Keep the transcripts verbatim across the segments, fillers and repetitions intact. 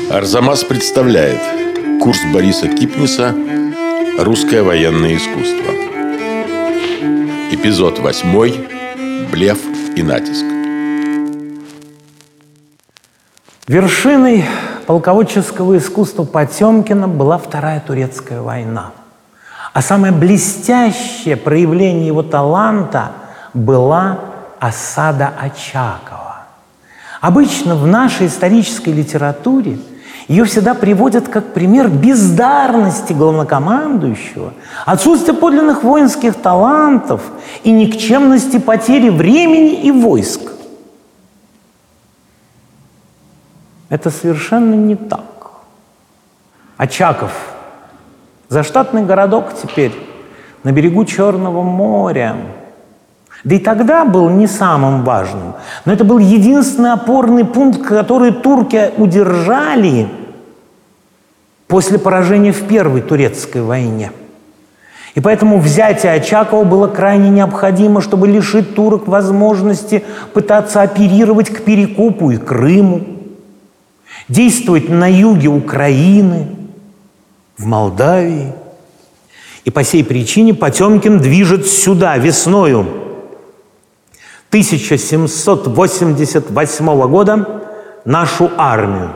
Арзамас представляет курс Бориса Кипниса «Русское военное искусство». Эпизод восьмой. Блеф и натиск. Вершиной полководческого искусства Потемкина была Вторая Турецкая война. А самое блестящее проявление его таланта была осада Очакова. Обычно в нашей исторической литературе ее всегда приводят как пример бездарности главнокомандующего, отсутствия подлинных воинских талантов и никчемности потери времени и войск. Это совершенно не так. Очаков – заштатный городок теперь на берегу Черного моря. Да и тогда был не самым важным, но это был единственный опорный пункт, который турки удержали после поражения в Первой Турецкой войне. И поэтому взятие Очакова было крайне необходимо, чтобы лишить турок возможности пытаться оперировать к Перекопу и Крыму, действовать на юге Украины, в Молдавии. И по сей причине Потемкин движет сюда весною тысяча семьсот восемьдесят восьмого года нашу армию.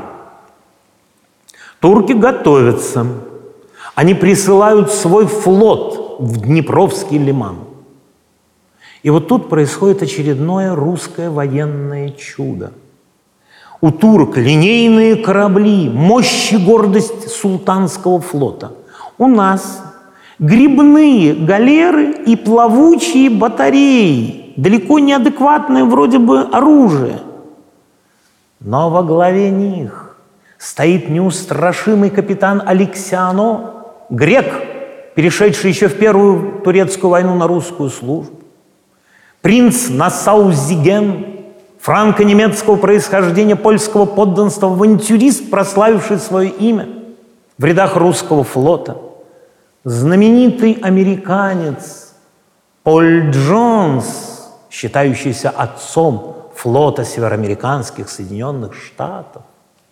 Турки готовятся. Они присылают свой флот в Днепровский лиман. И вот тут происходит очередное русское военное чудо. У турок линейные корабли, мощь и гордость султанского флота. У нас грибные галеры и плавучие батареи, далеко неадекватное вроде бы оружие. Но во главе них стоит неустрашимый капитан Алексиано, грек, перешедший еще в Первую Турецкую войну на русскую службу. Принц Нассау-Зиген, франко-немецкого происхождения, польского подданства, авантюрист, прославивший свое имя в рядах русского флота. Знаменитый американец Поль Джонс, считающийся отцом флота североамериканских Соединенных Штатов.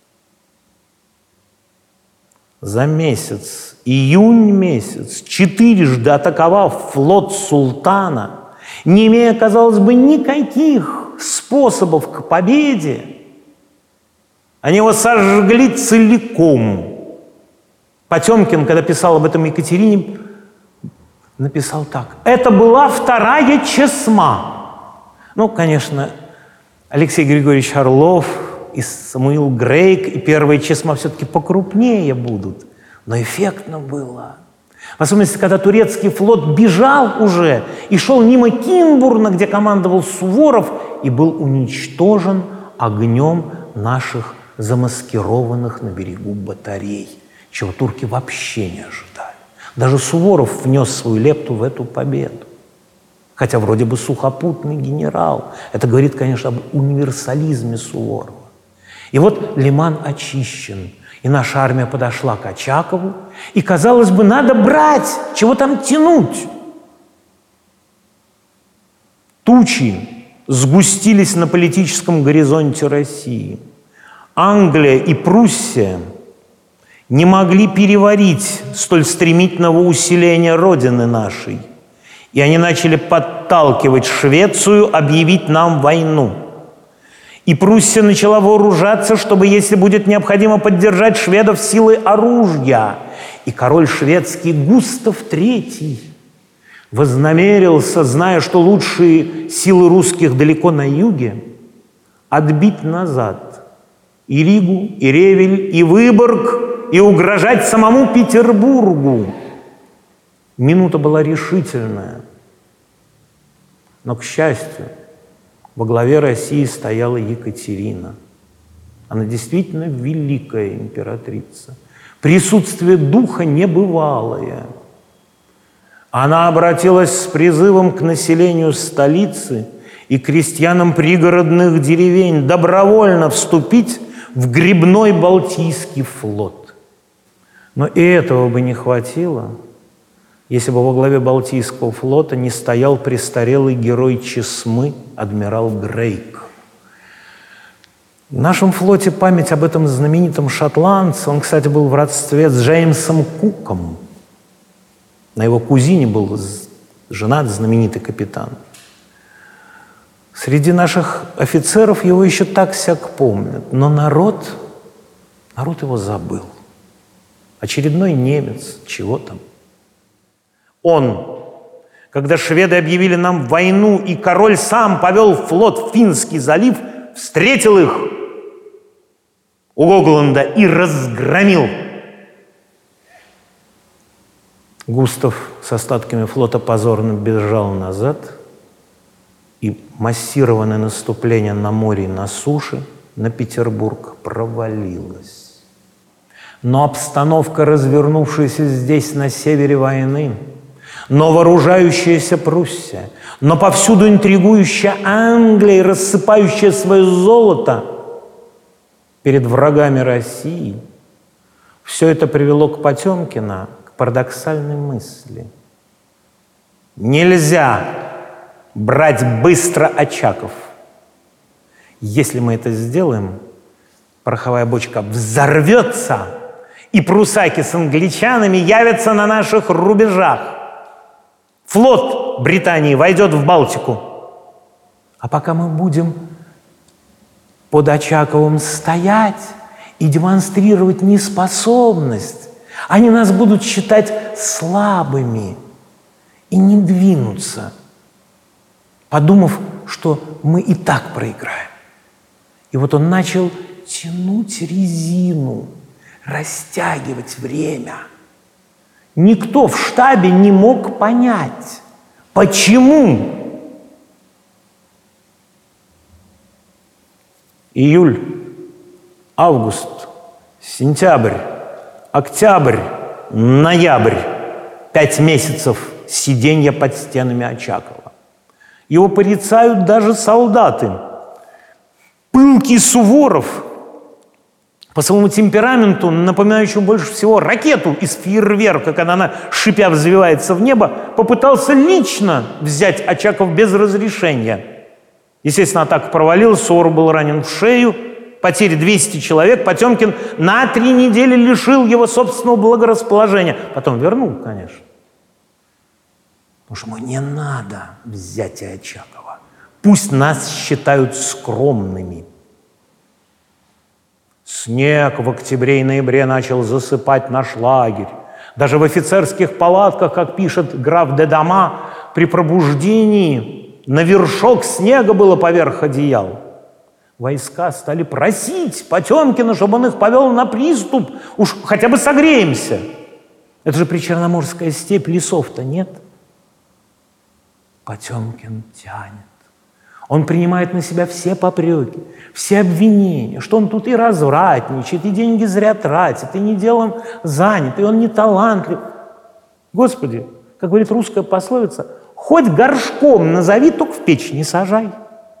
За месяц, июнь месяц, четырежды атаковав флот султана, не имея, казалось бы, никаких способов к победе, они его сожгли целиком. Потемкин, когда писал об этом Екатерине, написал так: это была вторая Чесма. Ну, конечно, Алексей Григорьевич Орлов и Самуил Грейк и первая Чесма все-таки покрупнее будут, но эффектно было. В особенности, когда турецкий флот бежал уже и шел мимо Кинбурна, где командовал Суворов, и был уничтожен огнем наших замаскированных на берегу батарей, чего турки вообще не ожидали. Даже Суворов внес свою лепту в эту победу. Хотя вроде бы сухопутный генерал. Это говорит, конечно, об универсализме Суворова. И вот лиман очищен. И наша армия подошла к Очакову, и, казалось бы, надо брать, чего там тянуть. Тучи сгустились на политическом горизонте России. Англия и Пруссия не могли переварить столь стремительного усиления Родины нашей, и они начали подталкивать Швецию объявить нам войну. И Пруссия начала вооружаться, чтобы, если будет необходимо, поддержать шведов силой оружия. И король шведский Густав Третий вознамерился, зная, что лучшие силы русских далеко на юге, отбить назад и Ригу, и Ревель, и Выборг, и угрожать самому Петербургу. Минута была решительная. Но, к счастью, во главе России стояла Екатерина. Она действительно великая императрица. Присутствие духа небывалое. Она обратилась с призывом к населению столицы и крестьянам пригородных деревень добровольно вступить в гребной Балтийский флот. Но и этого бы не хватило, если бы во главе Балтийского флота не стоял престарелый герой Чесмы, адмирал Грейк. В нашем флоте память об этом знаменитом шотландце, он, кстати, был в родстве с Джеймсом Куком. На его кузине был женат знаменитый капитан. Среди наших офицеров его еще так-сяк помнят, но народ, народ его забыл. Очередной немец, чего там. Он, когда шведы объявили нам войну, и король сам повел флот в Финский залив, встретил их у Гогланда и разгромил. Густав с остатками флота позорно бежал назад, и массированное наступление на море и на суше на Петербург провалилось. Но обстановка, развернувшаяся здесь, на севере войны, но вооружающаяся Пруссия, но повсюду интригующая Англия, рассыпающая свое золото перед врагами России, все это привело к Потемкину к парадоксальной мысли. Нельзя брать быстро Очаков. Если мы это сделаем, пороховая бочка взорвется, и прусаки с англичанами явятся на наших рубежах. Флот Британии войдет в Балтику. А пока мы будем под Очаковым стоять и демонстрировать неспособность, они нас будут считать слабыми и не двинутся, подумав, что мы и так проиграем. И вот он начал тянуть резину, растягивать время. Никто в штабе не мог понять, почему. Июль, август, сентябрь, октябрь, ноябрь. Пять месяцев сиденья под стенами Очакова. Его порицают даже солдаты. Пылкий Суворов, по своему темпераменту, напоминающему больше всего ракету из фейерверка, когда она, шипя, взвивается в небо, попытался лично взять Очаков без разрешения. Естественно, атака провалилась, Суворов был ранен в шею, потери двести человек, Потемкин на три недели лишил его собственного благорасположения. Потом вернул, конечно. Потому что ему не надо взятия Очакова. Пусть нас считают скромными. Снег в октябре и ноябре начал засыпать наш лагерь. Даже в офицерских палатках, как пишет граф де Дама, при пробуждении на вершок снега было поверх одеял. Войска стали просить Потемкина, чтобы он их повел на приступ. Уж хотя бы согреемся. Это же причерноморская степь, лесов-то нет. Потемкин тянет. Он принимает на себя все попреки, все обвинения, что он тут и развратничает, и деньги зря тратит, и не делом занят, и он не талантлив. Господи, как говорит русская пословица, хоть горшком назови, только в печь не сажай.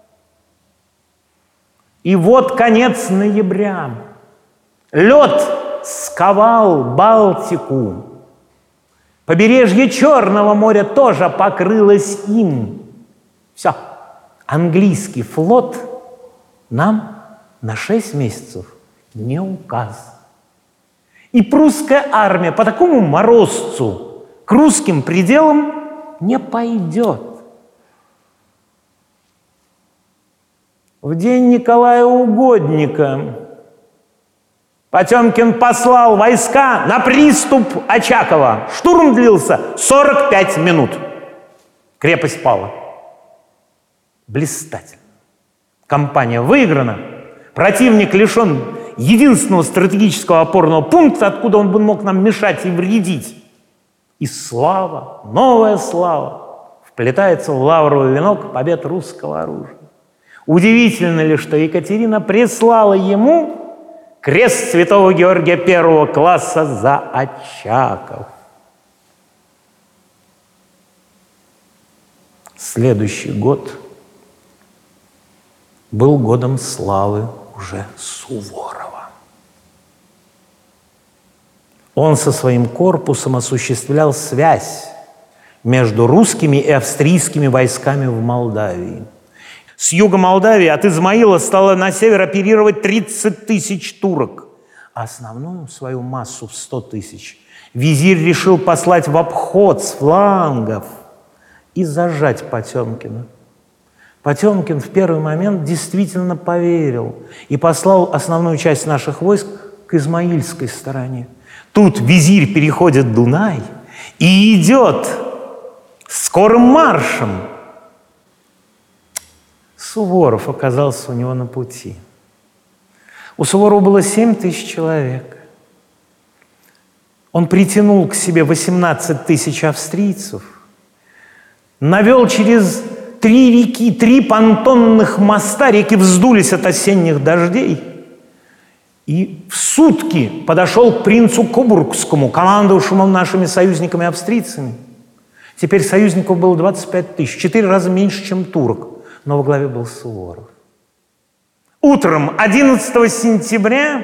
И вот конец ноября. Лед сковал Балтику. Побережье Черного моря тоже покрылось им. Все. Английский флот нам на шесть месяцев не указ. И прусская армия по такому морозцу к русским пределам не пойдет. В день Николая Угодника Потемкин послал войска на приступ Очакова. Штурм длился сорок пять минут. Крепость пала. Блистательно. Кампания выиграна. Противник лишен единственного стратегического опорного пункта, откуда он бы мог нам мешать и вредить. И слава, новая слава, вплетается в лавровый венок побед русского оружия. Удивительно ли, что Екатерина прислала ему крест святого Георгия первого класса за Очаков. Следующий год был годом славы уже Суворова. Он со своим корпусом осуществлял связь между русскими и австрийскими войсками в Молдавии. С юга Молдавии от Измаила стало на север оперировать тридцать тысяч турок, а основную свою массу в сто тысяч визирь решил послать в обход с флангов и зажать Потемкина. Потемкин в первый момент действительно поверил и послал основную часть наших войск к измаильской стороне. Тут визирь переходит Дунай и идет скорым маршем. Суворов оказался у него на пути. У Суворова было семь тысяч человек. Он притянул к себе восемнадцать тысяч австрийцев, навел через три реки, три понтонных моста, реки вздулись от осенних дождей, и в сутки подошел к принцу Кобургскому, командовавшему нашими союзниками-австрийцами. Теперь союзников было двадцать пять тысяч, в четыре раза меньше, чем турок, но во главе был Суворов. Утром одиннадцатого сентября,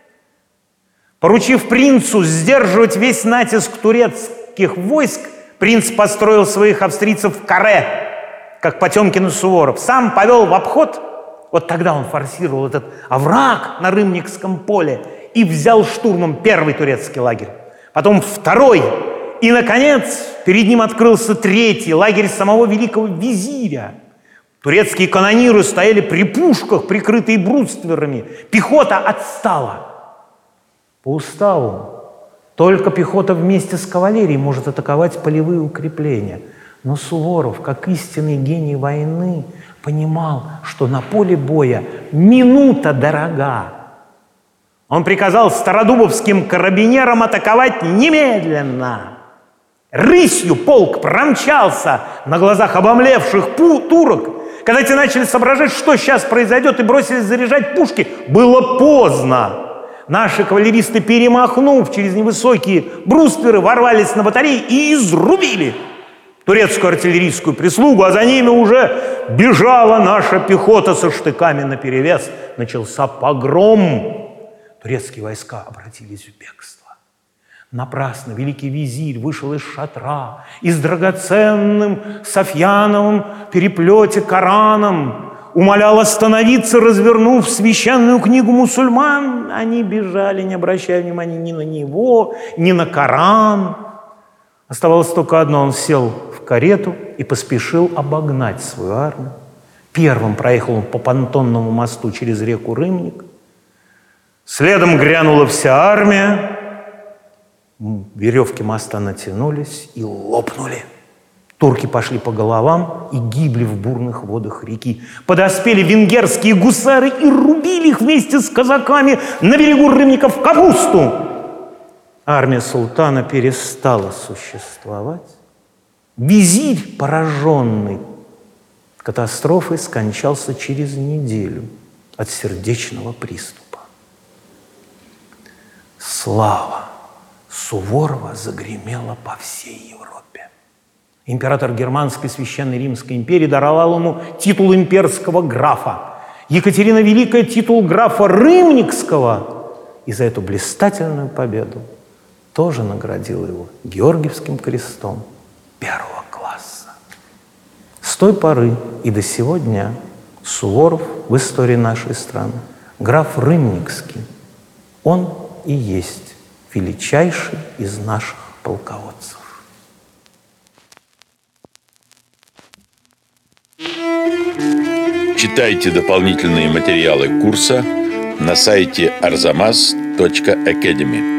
поручив принцу сдерживать весь натиск турецких войск, принц построил своих австрийцев в каре, как Потемкин и Суворов. Сам повел в обход, вот тогда он форсировал этот овраг на Рымникском поле и взял штурмом первый турецкий лагерь, потом второй, и, наконец, перед ним открылся третий, лагерь самого великого визиря. Турецкие канониры стояли при пушках, прикрытые брустверами. Пехота отстала. По уставу только пехота вместе с кавалерией может атаковать полевые укрепления. Но Суворов, как истинный гений войны, понимал, что на поле боя минута дорога. Он приказал стародубовским карабинерам атаковать немедленно. Рысью полк промчался на глазах обомлевших турок. Когда те начали соображать, что сейчас произойдет, и бросились заряжать пушки, было поздно. Наши кавалеристы, перемахнув через невысокие брустверы, ворвались на батареи и изрубили турецкую артиллерийскую прислугу, а за ними уже бежала наша пехота со штыками наперевес. Начался погром. Турецкие войска обратились в бегство. Напрасно великий визирь вышел из шатра и с драгоценным Софьяновым переплете Кораном умолял остановиться, развернув священную книгу мусульман. Они бежали, не обращая внимания ни на него, ни на Коран. Оставалось только одно: он сел в карету и поспешил обогнать свою армию. Первым проехал он по понтонному мосту через реку Рымник. Следом грянула вся армия. Веревки моста натянулись и лопнули. Турки пошли по головам и гибли в бурных водах реки. Подоспели венгерские гусары и рубили их вместе с казаками на берегу Рымника в капусту. Армия султана перестала существовать. Визирь, пораженный катастрофой, скончался через неделю от сердечного приступа. Слава Суворова загремела по всей Европе. Император Германской Священной Римской империи даровал ему титул имперского графа. Екатерина Великая — титул графа Рымникского. И за эту блистательную победу тоже наградила его Георгиевским крестом первого класса. С той поры и до сего дня Суворов в истории нашей страны граф Рымникский. Он и есть величайший из наших полководцев. Читайте дополнительные материалы курса на сайте арзамас точка академи.